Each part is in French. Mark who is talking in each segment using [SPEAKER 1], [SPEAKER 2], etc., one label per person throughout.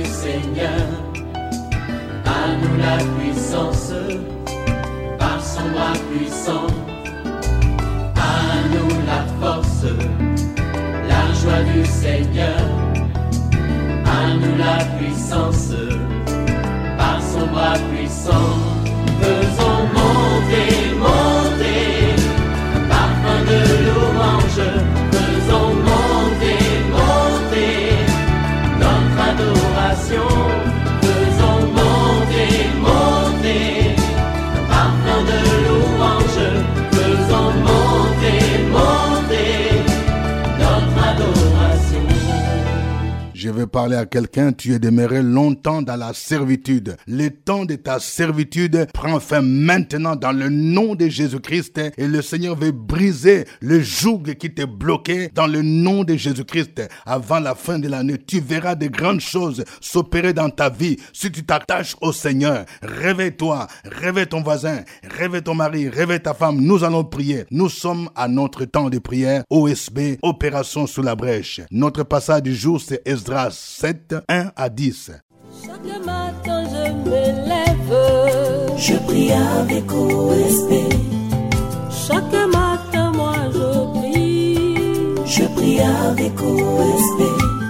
[SPEAKER 1] du Seigneur. À nous la puissance, par son bras puissant. À nous la force, la joie du Seigneur. À nous la puissance, par son bras puissant. Faisons monter, monter, un parfum de louange. Faisons monter, monter, notre adoration. Faisons monter, monter, un parfum de louange. Faisons monter, monter, notre adoration.
[SPEAKER 2] Je veux parler à quelqu'un, tu es demeuré longtemps dans la servitude. Le temps de ta servitude prend fin maintenant dans le nom de Jésus-Christ et le Seigneur veut briser le joug qui te bloquait dans le nom de Jésus-Christ. Avant la fin de l'année, tu verras de grandes choses s'opérer dans ta vie si tu t'attaches au Seigneur. Réveille-toi, réveille ton voisin, réveille ton mari, réveille ta femme. Nous allons prier. Nous sommes à notre temps de prière, OSB, Opération sous la brèche. Notre passage du jour, c'est Esdras 7, 1 à 10.
[SPEAKER 3] Chaque matin je me lève,
[SPEAKER 4] je prie avec OSB.
[SPEAKER 3] Chaque matin moi
[SPEAKER 4] je prie avec OSB.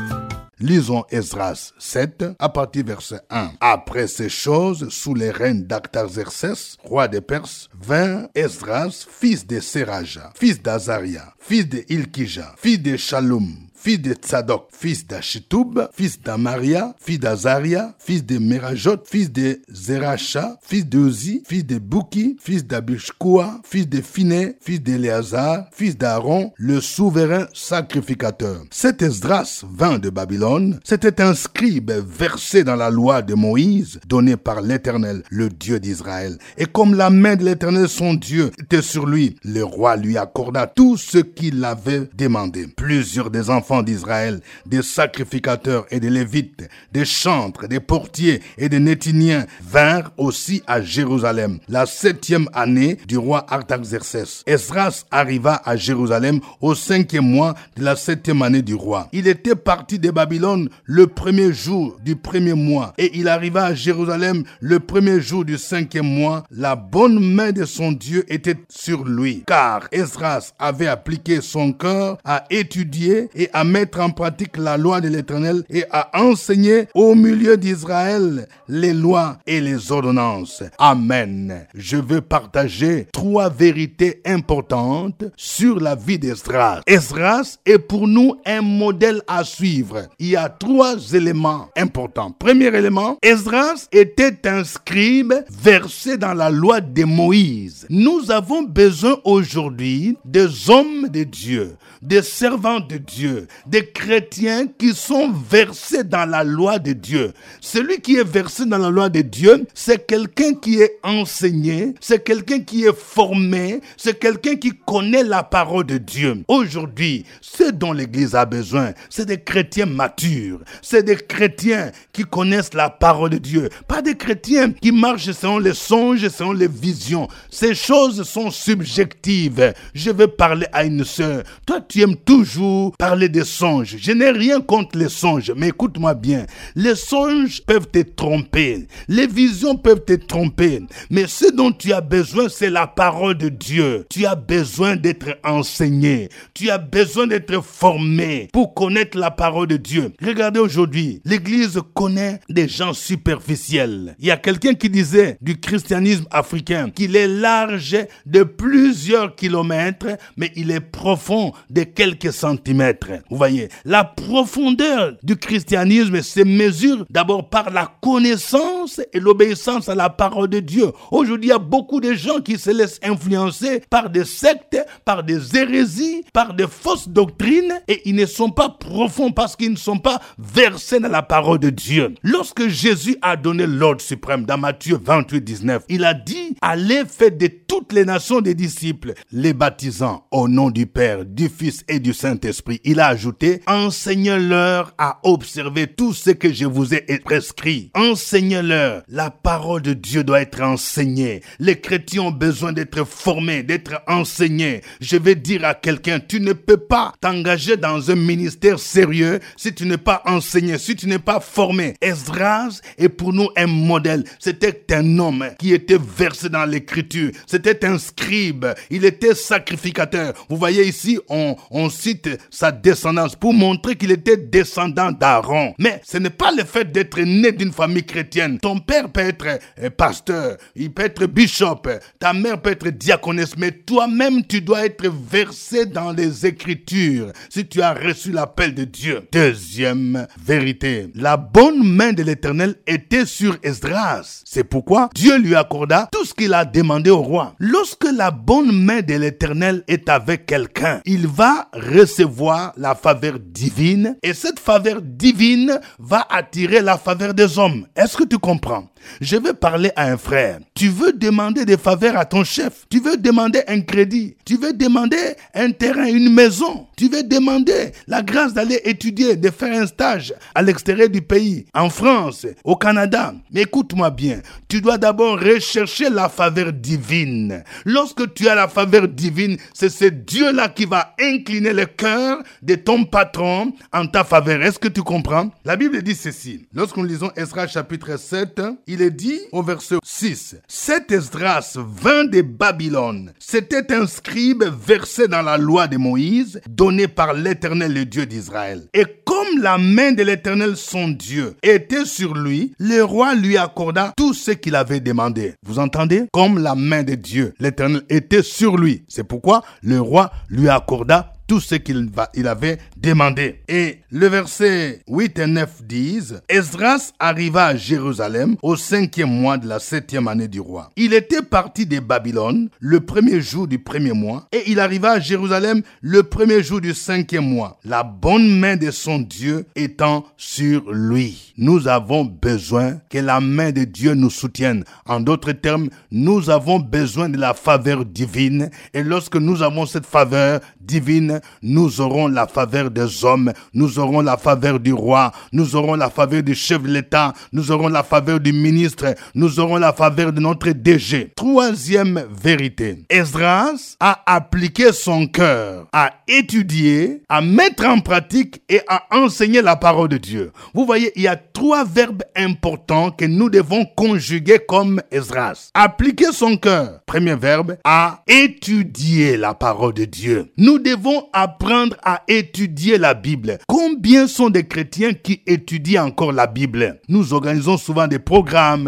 [SPEAKER 2] Lisons Esdras 7, à partir verset 1. Après ces choses, sous les règnes d'Artaxerxès, roi des Perses, vint Esdras, fils de Seraja, fils d'Azaria, fils de Ilkija, fils de Shalom, fils de Tzadok, fils d'Achitoub, fils d'Amaria, fils d'Azaria, fils de Merajot, fils de Zeracha, fils de Uzi, fils de Bouki, fils d'Abishkoua, fils de Finé, fils d'Éléazar, fils d'Aaron, le souverain sacrificateur. Cet Esdras vint de Babylone, c'était un scribe versé dans la loi de Moïse, donnée par l'Éternel, le Dieu d'Israël. Et comme la main de l'Éternel, son Dieu, était sur lui, le roi lui accorda tout ce qu'il avait demandé. Plusieurs des enfants d'Israël, des sacrificateurs et des lévites, des chantres, des portiers et des nétiniens vinrent aussi à Jérusalem la 7e année du roi Artaxerxès. Esdras arriva à Jérusalem au 5e mois de la 7e année du roi. Il était parti de Babylone le 1er jour du 1er mois et il arriva à Jérusalem le 1er jour du 5e mois. La bonne main de son Dieu était sur lui, car Esdras avait appliqué son cœur à étudier et à mettre en pratique la loi de l'Éternel et à enseigner au milieu d'Israël les lois et les ordonnances. Amen. Je veux partager 3 vérités importantes sur la vie d'Esdras. Esdras est pour nous un modèle à suivre. Il y a 3 éléments importants. Premier élément, Esdras était un scribe versé dans la loi de Moïse. Nous avons besoin aujourd'hui des hommes de Dieu, des servants de Dieu, des chrétiens qui sont versés dans la loi de Dieu. Celui qui est versé dans la loi de Dieu, c'est quelqu'un qui est enseigné, c'est quelqu'un qui est formé, c'est quelqu'un qui connaît la parole de Dieu. Aujourd'hui, ce dont l'Église a besoin, c'est des chrétiens matures, c'est des chrétiens qui connaissent la parole de Dieu, pas des chrétiens qui marchent selon les songes, selon les visions. Ces choses sont subjectives. Je veux parler à une sœur. Toi, tu aimes toujours parler des songes. Je n'ai rien contre les songes, mais écoute-moi bien. Les songes peuvent te tromper. Les visions peuvent te tromper. Mais ce dont tu as besoin, c'est la parole de Dieu. Tu as besoin d'être enseigné. Tu as besoin d'être formé pour connaître la parole de Dieu. Regardez aujourd'hui, l'Église connaît des gens superficiels. Il y a quelqu'un qui disait du christianisme africain qu'il est large de plusieurs kilomètres, mais il est profond de quelques centimètres. Vous voyez, la profondeur du christianisme se mesure d'abord par la connaissance et l'obéissance à la parole de Dieu. Aujourd'hui, il y a beaucoup de gens qui se laissent influencer par des sectes, par des hérésies, par des fausses doctrines et ils ne sont pas profonds parce qu'ils ne sont pas versés dans la parole de Dieu. Lorsque Jésus a donné l'ordre suprême dans Matthieu 28, 19, il a dit « Allez faire de toutes les nations des disciples, les baptisant au nom du Père, du Fils Fils et du Saint-Esprit. Il a ajouté, enseignez-leur à observer tout ce que je vous ai prescrit. Enseignez-leur. La parole de Dieu doit être enseignée. Les chrétiens ont besoin d'être formés, d'être enseignés. Je vais dire à quelqu'un, tu ne peux pas t'engager dans un ministère sérieux si tu n'es pas enseigné, si tu n'es pas formé. Esdras est pour nous un modèle. C'était un homme qui était versé dans l'écriture. C'était un scribe. Il était sacrificateur. Vous voyez ici, on cite sa descendance pour montrer qu'il était descendant d'Aaron. Mais ce n'est pas le fait d'être né d'une famille chrétienne. Ton père peut être pasteur, il peut être bishop, ta mère peut être diaconesse, mais toi-même tu dois être versé dans les Écritures si tu as reçu l'appel de Dieu. Deuxième vérité, la bonne main de l'Éternel était sur Esdras. C'est pourquoi Dieu lui accorda tout ce qu'il a demandé au roi. Lorsque la bonne main de l'Éternel est avec quelqu'un, il va recevoir la faveur divine et cette faveur divine va attirer la faveur des hommes. Est-ce que tu comprends? Je vais parler à un frère. Tu veux demander des faveurs à ton chef. Tu veux demander un crédit. Tu veux demander un terrain, une maison. Tu veux demander la grâce d'aller étudier, de faire un stage à l'extérieur du pays, en France, au Canada. Mais écoute-moi bien. Tu dois d'abord rechercher la faveur divine. Lorsque tu as la faveur divine, c'est ce Dieu-là qui va incliner le cœur de ton patron en ta faveur. Est-ce que tu comprends? La Bible dit ceci. Lorsque nous lisons Esdras chapitre 7, il est dit au verset 6, « Cet Esdras vint de Babylone. C'était un scribe versé dans la loi de Moïse, donné par l'Éternel, le Dieu d'Israël. Et comme la main de l'Éternel, son Dieu, était sur lui, le roi lui accorda tout ce qu'il avait demandé. » Vous entendez? Comme la main de Dieu, l'Éternel était sur lui. C'est pourquoi le roi lui accorda tout ce qu'il avait demandé. Et le verset 8 et 9 disent, Esdras arriva à Jérusalem au 5e mois de la 7e année du roi. Il était parti de Babylone le 1er jour du 1er mois et il arriva à Jérusalem le 1er jour du 5e mois, la bonne main de son Dieu étant sur lui. Nous avons besoin que la main de Dieu nous soutienne. En d'autres termes, nous avons besoin de la faveur divine et lorsque nous avons cette faveur divine, nous aurons la faveur des hommes, nous aurons la faveur du roi, nous aurons la faveur du chef de l'État, nous aurons la faveur du ministre, nous aurons la faveur de notre DG. Troisième vérité, Esdras a appliqué son cœur à étudier, à mettre en pratique et à enseigner la parole de Dieu. Vous voyez, il y a 3 verbes importants que nous devons conjuguer comme Esdras. Appliquer son cœur. Premier verbe, à étudier la parole de Dieu. Nous devons apprendre à étudier la Bible. Combien sont des chrétiens qui étudient encore la Bible? Nous organisons souvent des programmes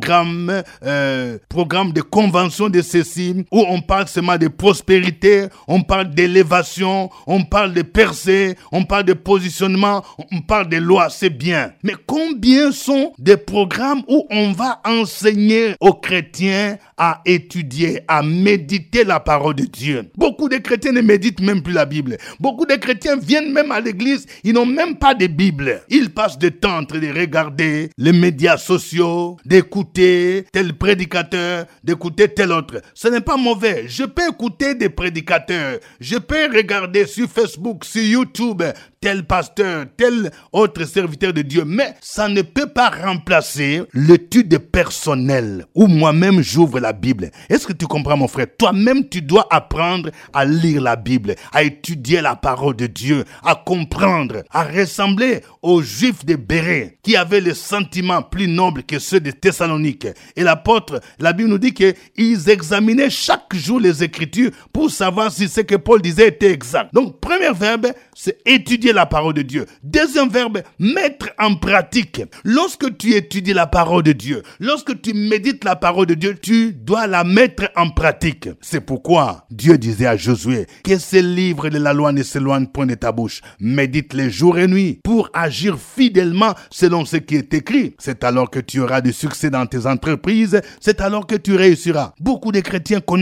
[SPEAKER 2] de convention de ceci, où on parle seulement de prospérité, on parle d'élévation, on parle de percée, on parle de positionnement, on parle de loi, c'est bien. Mais combien sont des programmes où on va enseigner aux chrétiens à étudier, à méditer la parole de Dieu? Beaucoup de chrétiens ne méditent même plus la Bible. Beaucoup de chrétiens viennent même à l'église, ils n'ont même pas de Bible. Ils passent du temps en train de regarder les médias sociaux, d'écouter tel prédicateur, d'écouter tel autre. Ce n'est pas mauvais. Je peux écouter des prédicateurs. Je peux regarder sur Facebook, sur YouTube, tel pasteur, tel autre serviteur de Dieu. Mais ça ne peut pas remplacer l'étude personnelle où moi-même j'ouvre la Bible. Est-ce que tu comprends, mon frère? Toi-même, tu dois apprendre à lire la Bible, à étudier la parole de Dieu, à comprendre, à ressembler aux Juifs de Bérée qui avaient les sentiments plus nobles que ceux de Thessalonique. Et l'apôtre, la Bible nous dit qu'ils examinaient chaque jour les Écritures pour savoir si ce que Paul disait était exact. Donc, premier verbe, c'est étudier la parole de Dieu. Deuxième verbe, mettre en pratique. Lorsque tu étudies la parole de Dieu, lorsque tu médites la parole de Dieu, tu dois la mettre en pratique. C'est pourquoi Dieu disait à Josué que ce livre de la loi ne s'éloigne point de ta bouche. Médite-les jour et nuit pour agir fidèlement selon ce qui est écrit. C'est alors que tu auras du succès dans tes entreprises. C'est alors que tu réussiras. Beaucoup de chrétiens connaissent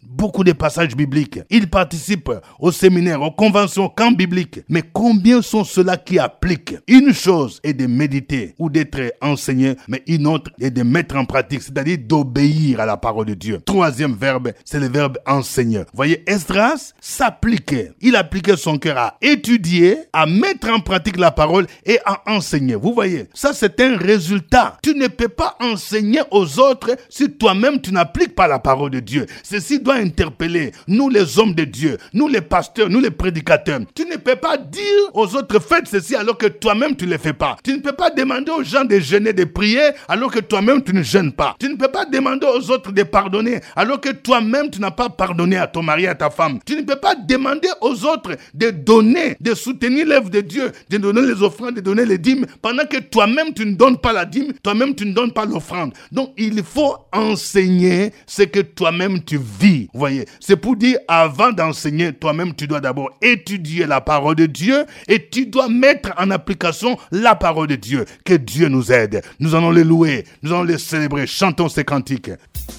[SPEAKER 2] beaucoup de passages bibliques. Ils participent au séminaire, aux conventions, aux camps bibliques. Mais combien sont ceux-là qui appliquent? Une chose est de méditer ou d'être enseigné, mais une autre est de mettre en pratique, c'est-à-dire d'obéir à la parole de Dieu. Troisième verbe, c'est le verbe enseigner. Voyez, Esdras s'appliquait. Il appliquait son cœur à étudier, à mettre en pratique la parole et à enseigner. Vous voyez, ça c'est un résultat. Tu ne peux pas enseigner aux autres si toi-même tu n'appliques pas la parole de Dieu. Ceci doit interpeller nous les hommes de Dieu, nous les pasteurs, nous les prédicateurs. Tu ne peux pas dire aux autres faites ceci alors que toi-même tu ne le fais pas. Tu ne peux pas demander aux gens de jeûner, de prier alors que toi-même tu ne jeûnes pas. Tu ne peux pas demander aux autres de pardonner alors que toi-même tu n'as pas pardonné à ton mari, à ta femme. Tu ne peux pas demander aux autres de donner, de soutenir l'œuvre de Dieu, de donner les offrandes, de donner les dîmes pendant que toi-même tu ne donnes pas la dîme, toi-même tu ne donnes pas l'offrande. Donc il faut enseigner ce que toi-même tu vis. Vous voyez, c'est pour dire avant d'enseigner, toi-même tu dois d'abord étudier la parole de Dieu et tu dois mettre en application la parole de Dieu. Que Dieu nous aide. Nous allons les louer, nous allons les célébrer. Chantons ces cantiques.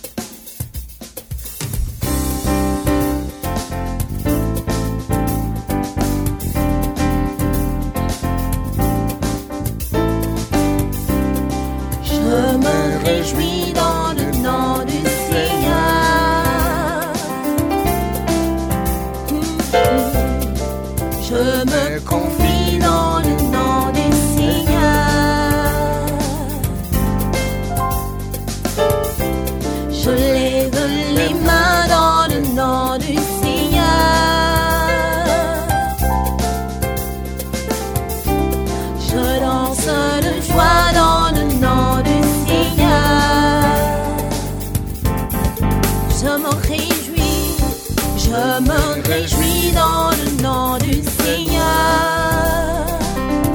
[SPEAKER 4] Je me réjouis dans le nom du Seigneur. Je me confie dans le nom du Seigneur. Je lève les mains dans le nom du Seigneur. Je danse de joie dans le nom du Seigneur. Je me réjouis dans le nom du Seigneur.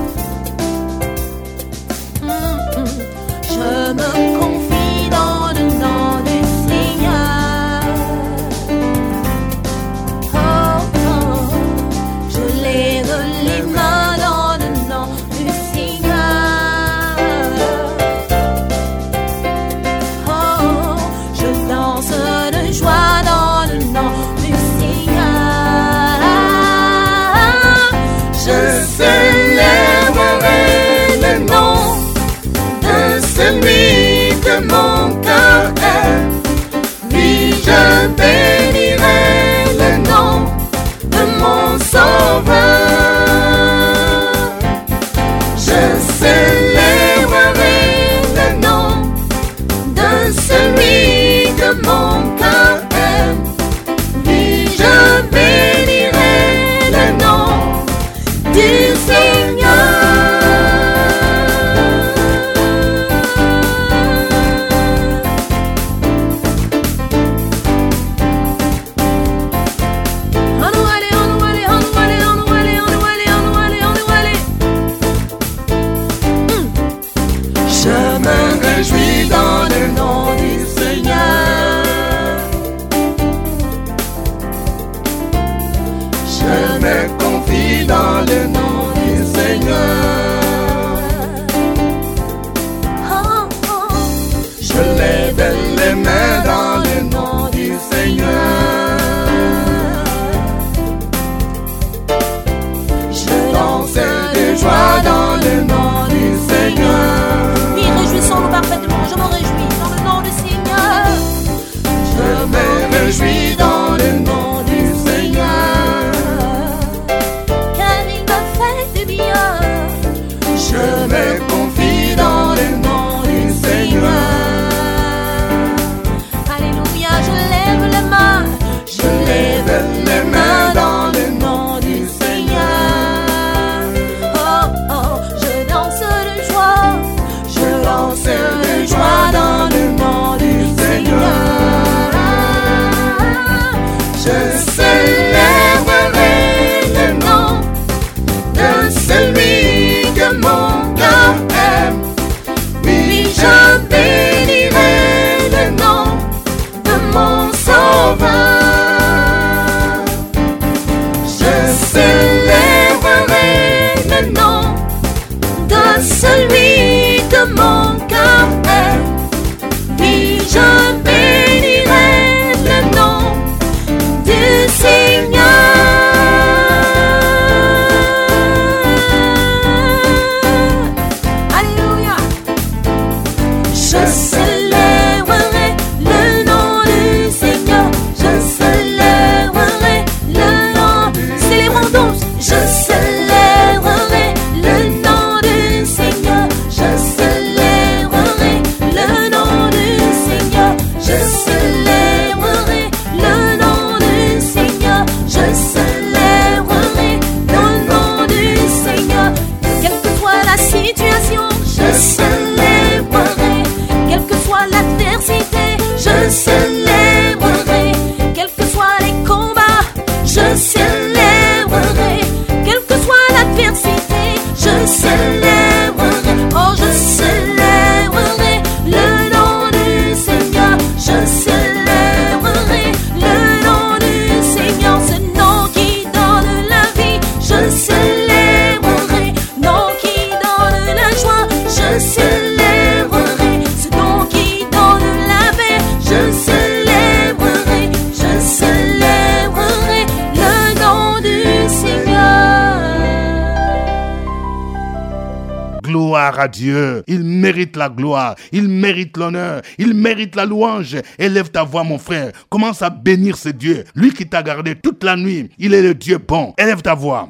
[SPEAKER 2] Gloire à Dieu. Il mérite la gloire, il mérite l'honneur, il mérite la louange. Élève ta voix, mon frère. Commence à bénir ce Dieu. Lui qui t'a gardé toute la nuit, il est le Dieu bon. Élève ta voix.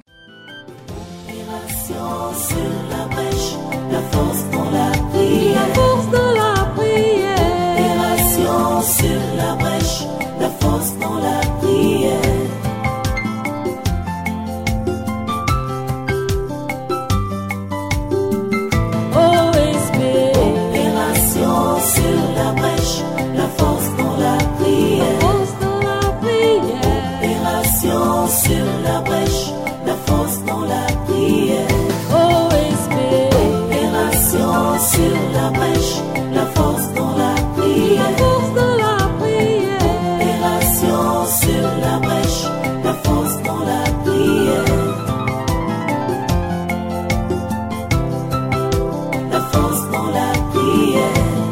[SPEAKER 4] Sur la brèche, la force dans la prière.
[SPEAKER 3] La force dans la prière.
[SPEAKER 4] Opération sur la brèche, la force dans la prière.
[SPEAKER 3] OSB.
[SPEAKER 4] Opération sur la brèche, la force dans la prière.
[SPEAKER 3] La force dans la prière.
[SPEAKER 4] Opération sur la brèche, la force dans la prière.
[SPEAKER 3] OSB.
[SPEAKER 4] Opération sur la brèche, la force dans la prière.
[SPEAKER 3] La force dans la prière.
[SPEAKER 4] Opération sur la brèche, la force dans la prière. La force dans la prière.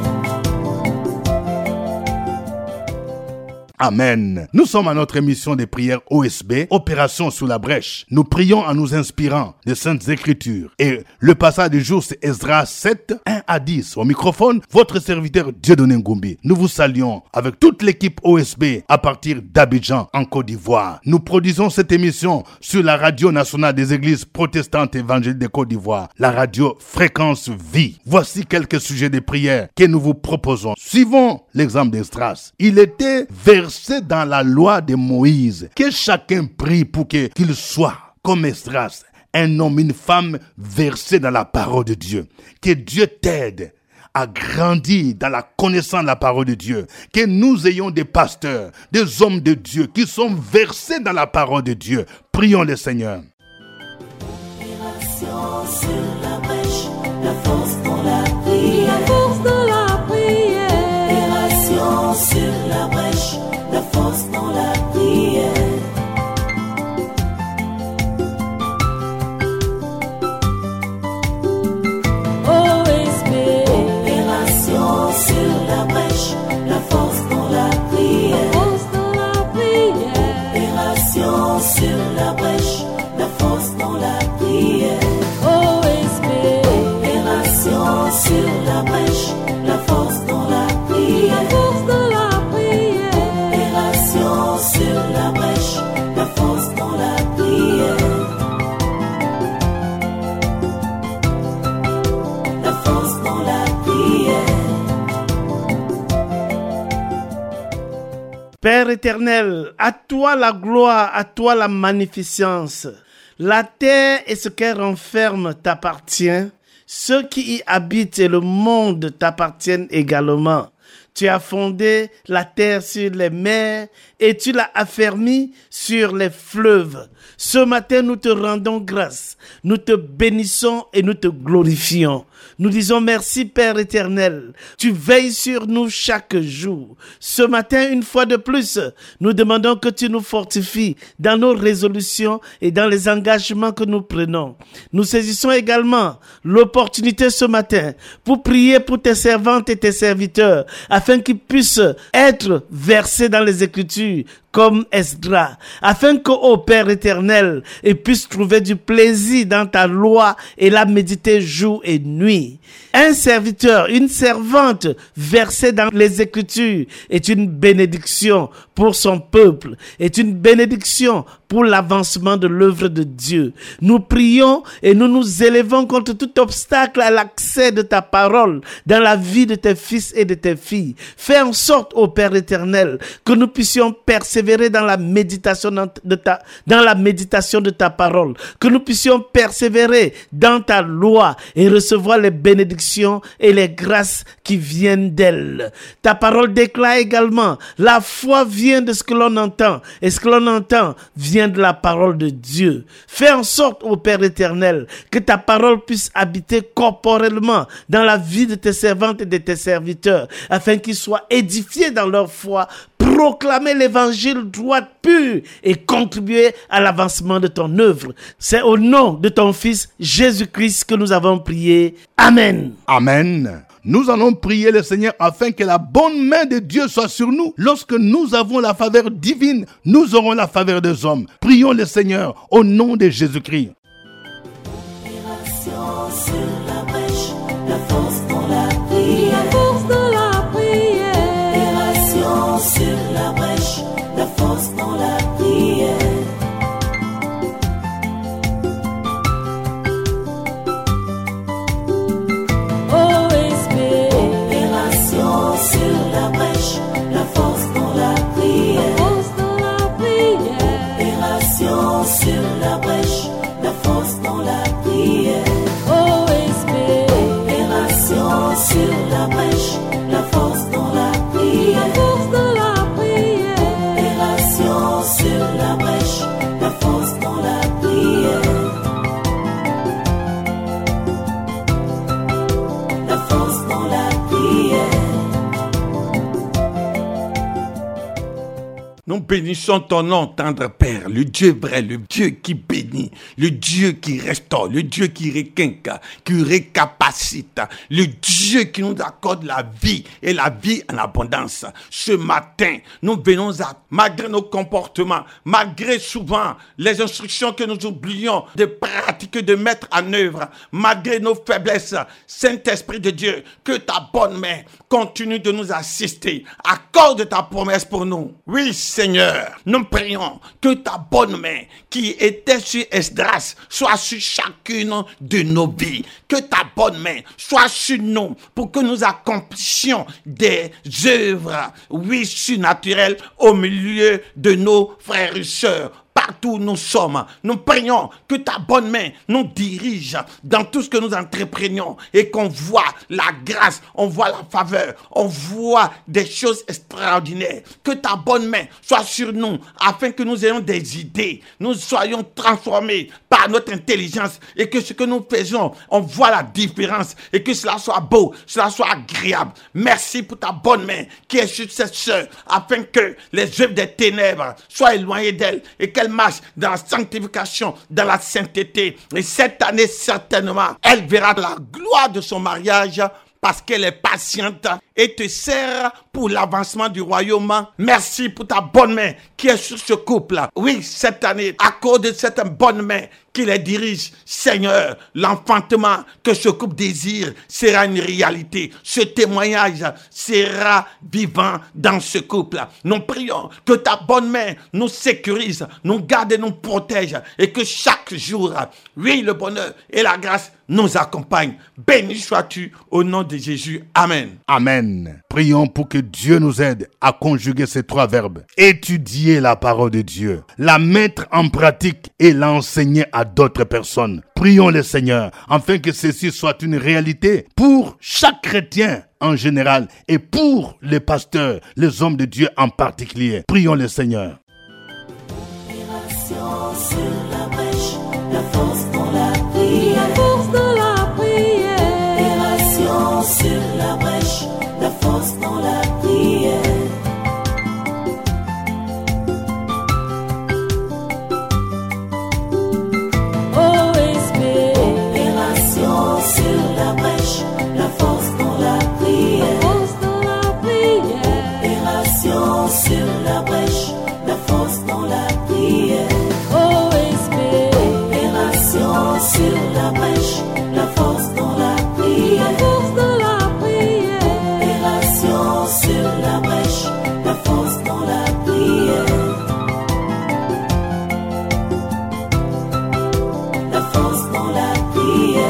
[SPEAKER 2] Amen. Nous sommes à notre émission de prière OSB, Opération sous la brèche. Nous prions en nous inspirant des Saintes Écritures. Et le passage du jour, c'est Esdras 7, 1 à 10. Au microphone, votre serviteur Dieudonné Ngumbi. Nous vous saluons avec toute l'équipe OSB à partir d'Abidjan, en Côte d'Ivoire. Nous produisons cette émission sur la radio nationale des églises protestantes évangéliques de Côte d'Ivoire, la radio Fréquence Vie. Voici quelques sujets de prière que nous vous proposons. Suivons l'exemple d'Esdras. Il était versé dans la loi de Moïse, que chacun prie pour qu'il soit comme Esdras, un homme, une femme versés dans la parole de Dieu. Que Dieu t'aide à grandir dans la connaissance de la parole de Dieu. Que nous ayons des pasteurs, des hommes de Dieu qui sont versés dans la parole de Dieu. Prions le Seigneur.
[SPEAKER 4] Opération sur la brèche, la force dans la prière.
[SPEAKER 3] La force dans la prière.
[SPEAKER 4] Opération sur la brèche, la force dans la prière.
[SPEAKER 3] OSB.
[SPEAKER 4] Opération sur la brèche, la force dans la
[SPEAKER 3] La
[SPEAKER 4] prière.
[SPEAKER 3] force dans la prière.
[SPEAKER 4] Opération sur la brèche, la force dans la prière.
[SPEAKER 3] OSB.
[SPEAKER 4] Opération sur la brèche, la force dans la
[SPEAKER 3] La
[SPEAKER 4] prière.
[SPEAKER 3] force dans la prière.
[SPEAKER 4] Opération sur la brèche, la force dans la prière. La force dans la prière.
[SPEAKER 5] Père éternel, à toi la gloire, à toi la magnificence. La terre et ce qu'elle renferme t'appartient. Ceux qui y habitent et le monde t'appartiennent également. Tu as fondé la terre sur les mers et tu l'as affermi sur les fleuves. Ce matin, nous te rendons grâce. Nous te bénissons et nous te glorifions. Nous disons merci Père éternel. Tu veilles sur nous chaque jour. Ce matin, une fois de plus, nous demandons que tu nous fortifies dans nos résolutions et dans les engagements que nous prenons. Nous saisissons également l'opportunité ce matin pour prier pour tes servantes et tes serviteurs afin qu'ils puissent être versés dans les Écritures comme Esdras, afin que, ô Père éternel, ils puissent trouver du plaisir dans ta loi et la méditer jour et nuit. Un serviteur, une servante versée dans les Écritures est une bénédiction pour son peuple, est une bénédiction pour l'avancement de l'œuvre de Dieu. Nous prions et nous nous élevons contre tout obstacle à l'accès de ta parole dans la vie de tes fils et de tes filles. Fais en sorte, ô Père éternel, que nous puissions persévérer dans la méditation de ta parole, que nous puissions persévérer dans ta loi et recevoir les bénédictions et les grâces qui viennent d'elle. Ta parole déclare également, la foi vient de ce que l'on entend, et ce que l'on entend vient de la parole de Dieu. Fais en sorte, ô Père éternel, que ta parole puisse habiter corporellement dans la vie de tes servantes et de tes serviteurs, afin qu'ils soient édifiés dans leur foi, proclamer l'évangile droit, pur et contribuer à l'avancement de ton œuvre. C'est au nom de ton Fils Jésus-Christ que nous avons prié. Amen.
[SPEAKER 2] Amen. Nous allons prier le Seigneur afin que la bonne main de Dieu soit sur nous. Lorsque nous avons la faveur divine, nous aurons la faveur des hommes. Prions le Seigneur au nom de Jésus-Christ.
[SPEAKER 4] Opération sur la brèche,
[SPEAKER 6] bénissons ton nom, tendre Père, le Dieu vrai, le Dieu qui bénit, le Dieu qui restaure, le Dieu qui requinque, qui récapacite, le Dieu qui nous accorde la vie et la vie en abondance. Ce matin, nous venons malgré nos comportements, malgré souvent les instructions que nous oublions de pratiquer, de mettre en œuvre, malgré nos faiblesses, Saint-Esprit de Dieu, que ta bonne main continue de nous assister. Accorde ta promesse pour nous. Oui, Seigneur, nous prions que ta bonne main qui était sur Esdras soit sur chacune de nos vies. Que ta bonne main soit sur nous pour que nous accomplissions des œuvres, oui, surnaturelles au milieu de nos frères et sœurs. Partout où nous sommes, nous prions que ta bonne main nous dirige dans tout ce que nous entreprenions et qu'on voit la grâce, on voit la faveur, on voit des choses extraordinaires. Que ta bonne main soit sur nous afin que nous ayons des idées, nous soyons transformés par notre intelligence et que ce que nous faisons, on voit la différence et que cela soit beau, cela soit agréable. Merci pour ta bonne main qui est sur cette sœur afin que les œuvres des ténèbres soient éloignées d'elle et qu'elle marche dans la sanctification, dans la sainteté. Et cette année, certainement, elle verra la gloire de son mariage parce qu'elle est patiente et te sert pour l'avancement du royaume. Merci pour ta bonne main qui est sur ce couple. Oui, cette année, accorde cette bonne main qui les dirige. Seigneur, l'enfantement que ce couple désire sera une réalité. Ce témoignage sera vivant dans ce couple. Nous prions que ta bonne main nous sécurise, nous garde et nous protège et que chaque jour, oui, le bonheur et la grâce nous accompagnent. Béni sois-tu au nom de Jésus. Amen.
[SPEAKER 2] Amen. Prions pour que Dieu nous aide à conjuguer ces trois verbes. Étudier la parole de Dieu, la mettre en pratique et l'enseigner à d'autres personnes. Prions le Seigneur afin que ceci soit une réalité pour chaque chrétien en général et pour les pasteurs, les hommes de Dieu en particulier. Prions le Seigneur.
[SPEAKER 4] Opération sur la brèche, la force dans la prière.
[SPEAKER 3] La force dans la prière.
[SPEAKER 4] Opération sur la brèche, la force dans la prière.
[SPEAKER 3] OSB.
[SPEAKER 4] Opération sur la brèche, la force dans la
[SPEAKER 3] La
[SPEAKER 4] prière.
[SPEAKER 3] force dans la prière.
[SPEAKER 4] Opération sur la brèche, la force dans la prière.
[SPEAKER 3] OSB.
[SPEAKER 4] Opération sur la brèche, la force dans la
[SPEAKER 3] La
[SPEAKER 4] prière.
[SPEAKER 3] force dans la prière.
[SPEAKER 4] Opération sur la brèche, la force dans la prière. La force dans la prière.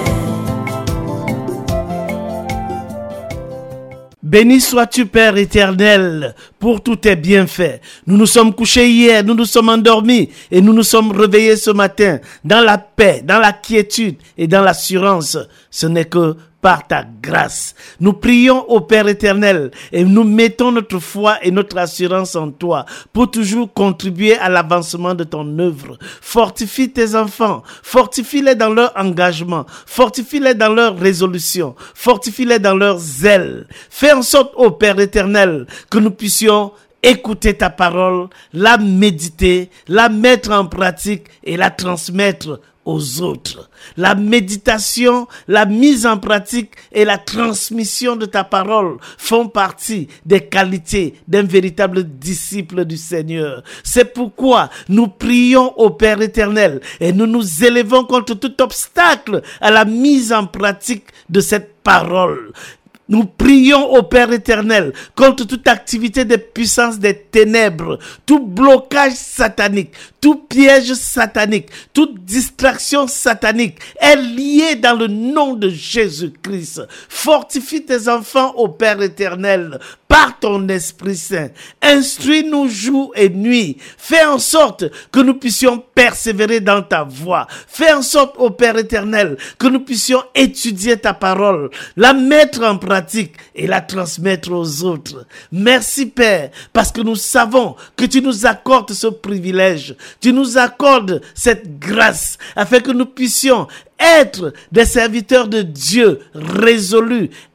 [SPEAKER 5] Béni sois-tu, Père éternel, pour tous tes bienfaits. Nous nous sommes couchés hier, nous nous sommes endormis et nous nous sommes réveillés ce matin dans la paix, dans la quiétude et dans l'assurance. Ce n'est que par ta grâce. Nous prions au Père éternel et nous mettons notre foi et notre assurance en toi pour toujours contribuer à l'avancement de ton œuvre. Fortifie tes enfants, fortifie-les dans leur engagement, fortifie-les dans leur résolution, fortifie-les dans leur zèle. Fais en sorte, ô Père éternel, que nous puissions écouter ta parole, la méditer, la mettre en pratique et la transmettre aux autres. La méditation, la mise en pratique et la transmission de ta parole font partie des qualités d'un véritable disciple du Seigneur. C'est pourquoi nous prions au Père éternel et nous nous élevons contre tout obstacle à la mise en pratique de cette parole. Nous prions au Père éternel contre toute activité des puissances des ténèbres, tout blocage satanique, tout piège satanique, toute distraction satanique est liée dans le nom de Jésus-Christ. Fortifie tes enfants au Père éternel par ton Esprit Saint. Instruis-nous jour et nuit. Fais en sorte que nous puissions persévérer dans ta voie. Fais en sorte, ô Père éternel, que nous puissions étudier ta parole, la mettre en pratique et la transmettre aux autres. Merci Père, parce que nous savons que tu nous accordes ce privilège. Tu nous accordes cette grâce afin que nous puissions être des serviteurs de Dieu résolus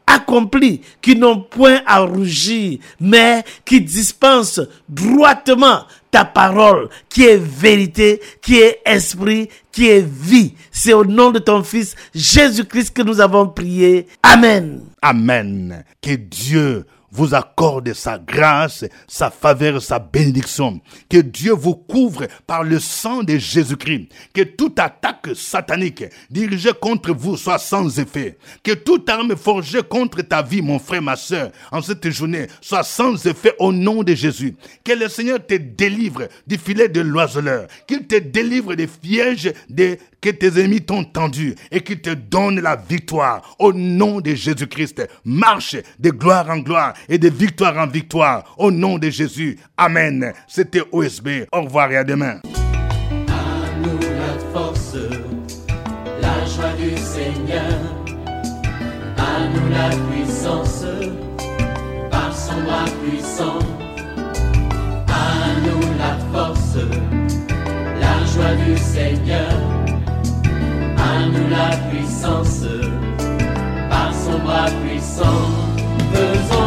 [SPEAKER 5] accomplis, qui n'ont point à rougir, mais qui dispensent droitement ta parole, qui est vérité, qui est esprit, qui est vie. C'est au nom de ton Fils Jésus-Christ que nous avons prié. Amen.
[SPEAKER 2] Amen. Que Dieu vous accorde sa grâce, sa faveur, sa bénédiction. Que Dieu vous couvre par le sang de Jésus-Christ. Que toute attaque satanique dirigée contre vous soit sans effet. Que toute arme forgée contre ta vie, mon frère, ma soeur, en cette journée, soit sans effet au nom de Jésus. Que le Seigneur te délivre du filet de l'oiseleur. Qu'il te délivre des pièges que tes ennemis t'ont tendu et qu'il te donne la victoire au nom de Jésus-Christ. Marche de gloire en gloire et de victoire en victoire au nom de Jésus. Amen. C'était OSB. Au revoir et à demain.
[SPEAKER 1] À nous la force, la joie du Seigneur. À nous la puissance, par son bras puissant. À nous la force, la joie du Seigneur. À nous la puissance, par son bras puissant. Faisons